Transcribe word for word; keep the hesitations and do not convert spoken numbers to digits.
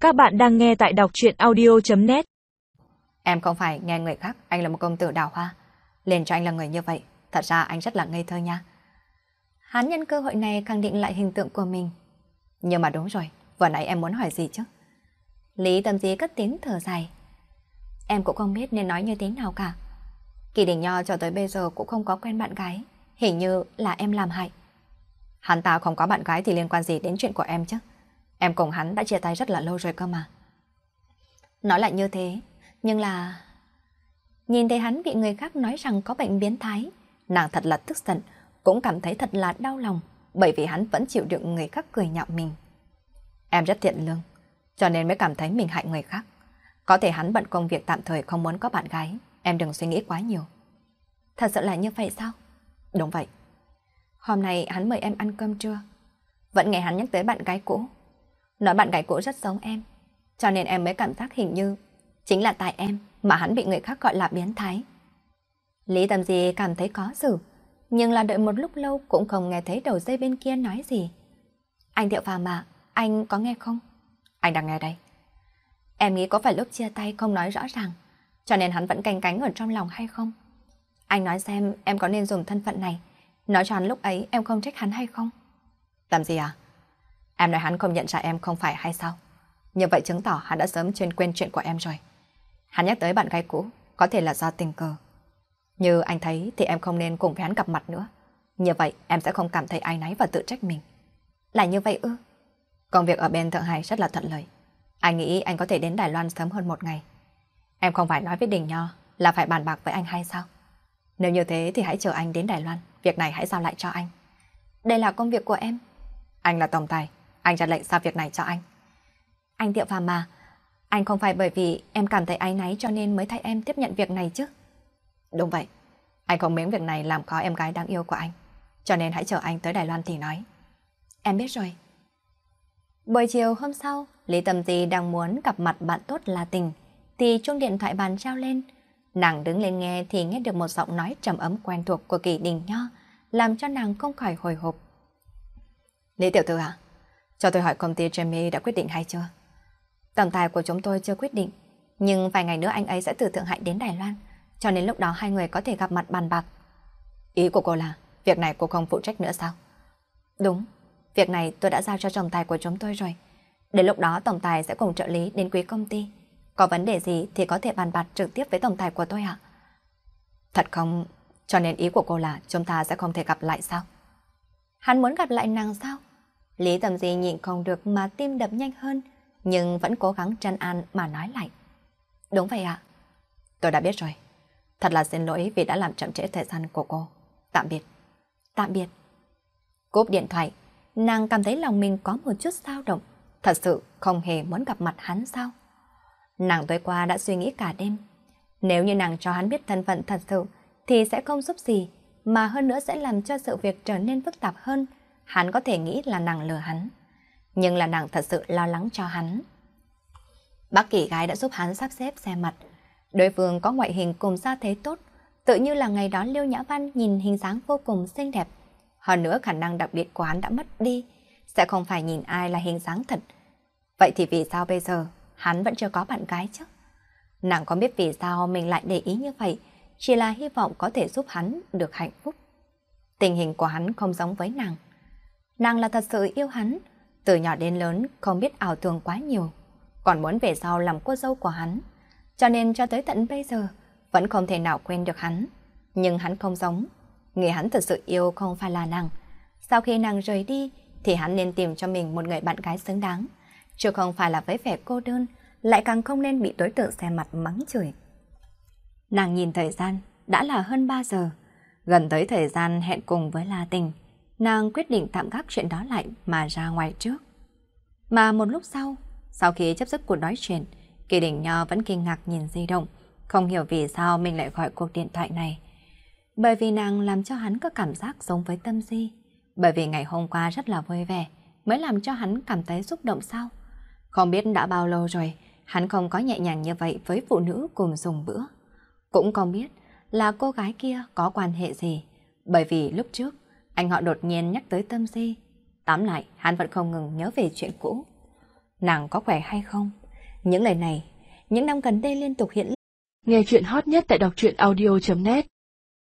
Các bạn đang nghe tại đọc truyện audio chấm net. Em không phải nghe người khác anh là một công tử đào hoa, lên cho anh là người như vậy, thật ra anh rất là ngây thơ nha. Hắn nhân cơ hội này khẳng định lại hình tượng của mình. Nhưng mà đúng rồi, vừa nãy em muốn hỏi gì chứ? Lý Tâm Di cất tiếng thở dài. Em cũng không biết nên nói như thế nào cả. Kỳ Đình Nho cho tới bây giờ cũng không có quen bạn gái, hình như là em làm hại. Hắn ta không có bạn gái thì liên quan gì đến chuyện của em chứ? Em cùng hắn đã chia tay rất là lâu rồi cơ mà. Nói lại như thế, nhưng là... Nhìn thấy hắn bị người khác nói rằng có bệnh biến thái, nàng thật là tức giận, cũng cảm thấy thật là đau lòng, bởi vì hắn vẫn chịu đựng người khác cười nhạo mình. Em rất thiện lương, cho nên mới cảm thấy mình hại người khác. Có thể hắn bận công việc tạm thời không muốn có bạn gái, em đừng suy nghĩ quá nhiều. Thật sự là như vậy sao? Đúng vậy. Hôm nay hắn mời em ăn cơm trưa, vẫn nghe hắn nhắc tới bạn gái cũ. Nói bạn gái cũ rất giống em, cho nên em mới cảm giác hình như chính là tại em mà hắn bị người khác gọi là biến thái. Lý Tâm Di cảm thấy có xử, nhưng là đợi một lúc lâu cũng không nghe thấy đầu dây bên kia nói gì. Anh Thiệu Phàm mà, anh có nghe không? Anh đang nghe đây. Em nghĩ có phải lúc chia tay không nói rõ ràng, cho nên hắn vẫn canh cánh ở trong lòng hay không? Anh nói xem em có nên dùng thân phận này, nói cho hắn lúc ấy em không trách hắn hay không? Làm gì à? Em nói hắn không nhận ra em không phải hay sao? Như vậy chứng tỏ hắn đã sớm chuyên quên chuyện của em rồi. Hắn nhắc tới bạn gái cũ, có thể là do tình cờ. Như anh thấy thì em không nên cùng với hắn gặp mặt nữa. Như vậy em sẽ không cảm thấy áy náy và tự trách mình. Là như vậy ư? Công việc ở bên Thượng Hải rất là thuận lợi. Anh nghĩ anh có thể đến Đài Loan sớm hơn một ngày. Em không phải nói với Đình Nho là phải bàn bạc với anh hay sao? Nếu như thế thì hãy chờ anh đến Đài Loan. Việc này hãy giao lại cho anh. Đây là công việc của em. Anh là tổng tài, anh ra lệnh giao việc này cho anh. Anh Thiệu Phàm mà, anh không phải bởi vì em cảm thấy áy náy cho nên mới thay em tiếp nhận việc này chứ? Đúng vậy, anh không miếng việc này làm khó em gái đáng yêu của anh, cho nên hãy chờ anh tới Đài Loan thì nói. Em biết rồi. Buổi chiều hôm sau, Lý Tâm Di đang muốn gặp mặt bạn tốt là Tình, thì chuông điện thoại bàn treo lên. Nàng đứng lên nghe thì nghe được một giọng nói trầm ấm quen thuộc của Kỳ Đình Nho, làm cho nàng không khỏi hồi hộp. Lý tiểu thư hả? Cho tôi hỏi công ty Jamie đã quyết định hay chưa? Tổng tài của chúng tôi chưa quyết định, nhưng vài ngày nữa anh ấy sẽ từ Thượng Hải đến Đài Loan, cho nên lúc đó hai người có thể gặp mặt bàn bạc. Ý của cô là việc này cô không phụ trách nữa sao? Đúng, việc này tôi đã giao cho tổng tài của chúng tôi rồi. Đến lúc đó tổng tài sẽ cùng trợ lý đến quý công ty. Có vấn đề gì thì có thể bàn bạc trực tiếp với tổng tài của tôi ạ. Thật không? Cho nên ý của cô là chúng ta sẽ không thể gặp lại sao? Hắn muốn gặp lại nàng sao? Lý Tâm Di nhịn không được mà tim đập nhanh hơn, nhưng vẫn cố gắng trấn an mà nói lại. Đúng vậy ạ. Tôi đã biết rồi. Thật là xin lỗi vì đã làm chậm trễ thời gian của cô. Tạm biệt. Tạm biệt. Cúp điện thoại, nàng cảm thấy lòng mình có một chút dao động. Thật sự không hề muốn gặp mặt hắn sao? Nàng tối qua đã suy nghĩ cả đêm. Nếu như nàng cho hắn biết thân phận thật sự thì sẽ không giúp gì, mà hơn nữa sẽ làm cho sự việc trở nên phức tạp hơn. Hắn có thể nghĩ là nàng lừa hắn, nhưng là nàng thật sự lo lắng cho hắn. Bác Kỳ gái đã giúp hắn sắp xếp xe mặt. Đối phương có ngoại hình cùng gia thế tốt, tự như là ngày đó Liêu Nhã Văn nhìn hình dáng vô cùng xinh đẹp. Hơn nữa khả năng đặc biệt của hắn đã mất đi, sẽ không phải nhìn ai là hình dáng thật. Vậy thì vì sao bây giờ hắn vẫn chưa có bạn gái chứ? Nàng có biết vì sao mình lại để ý như vậy, chỉ là hy vọng có thể giúp hắn được hạnh phúc. Tình hình của hắn không giống với nàng. Nàng là thật sự yêu hắn, từ nhỏ đến lớn không biết ảo tưởng quá nhiều, còn muốn về sau làm cô dâu của hắn. Cho nên cho tới tận bây giờ vẫn không thể nào quên được hắn. Nhưng hắn không giống, người hắn thật sự yêu không phải là nàng. Sau khi nàng rời đi thì hắn nên tìm cho mình một người bạn gái xứng đáng, chứ không phải là với vẻ cô đơn, lại càng không nên bị đối tượng xe mặt mắng chửi. Nàng nhìn thời gian, đã là hơn ba giờ, gần tới thời gian hẹn cùng với La Tình. Nàng quyết định tạm gác chuyện đó lại mà ra ngoài trước. Mà một lúc sau, sau khi chấp dứt cuộc nói chuyện, Kỳ Đình Nho vẫn kinh ngạc nhìn di động, không hiểu vì sao mình lại gọi cuộc điện thoại này. Bởi vì nàng làm cho hắn có cảm giác giống với Tâm Di. Bởi vì ngày hôm qua rất là vui vẻ, mới làm cho hắn cảm thấy xúc động sao. Không biết đã bao lâu rồi, hắn không có nhẹ nhàng như vậy với phụ nữ cùng dùng bữa. Cũng không biết là cô gái kia có quan hệ gì. Bởi vì lúc trước, anh họ đột nhiên nhắc tới Tâm Di. Tóm lại, hắn vẫn không ngừng nhớ về chuyện cũ. nàng có khỏe hay không? Những lời này, những năm gần đây liên tục hiện. Nghe chuyện hot nhất tại đọc truyện audio chấm net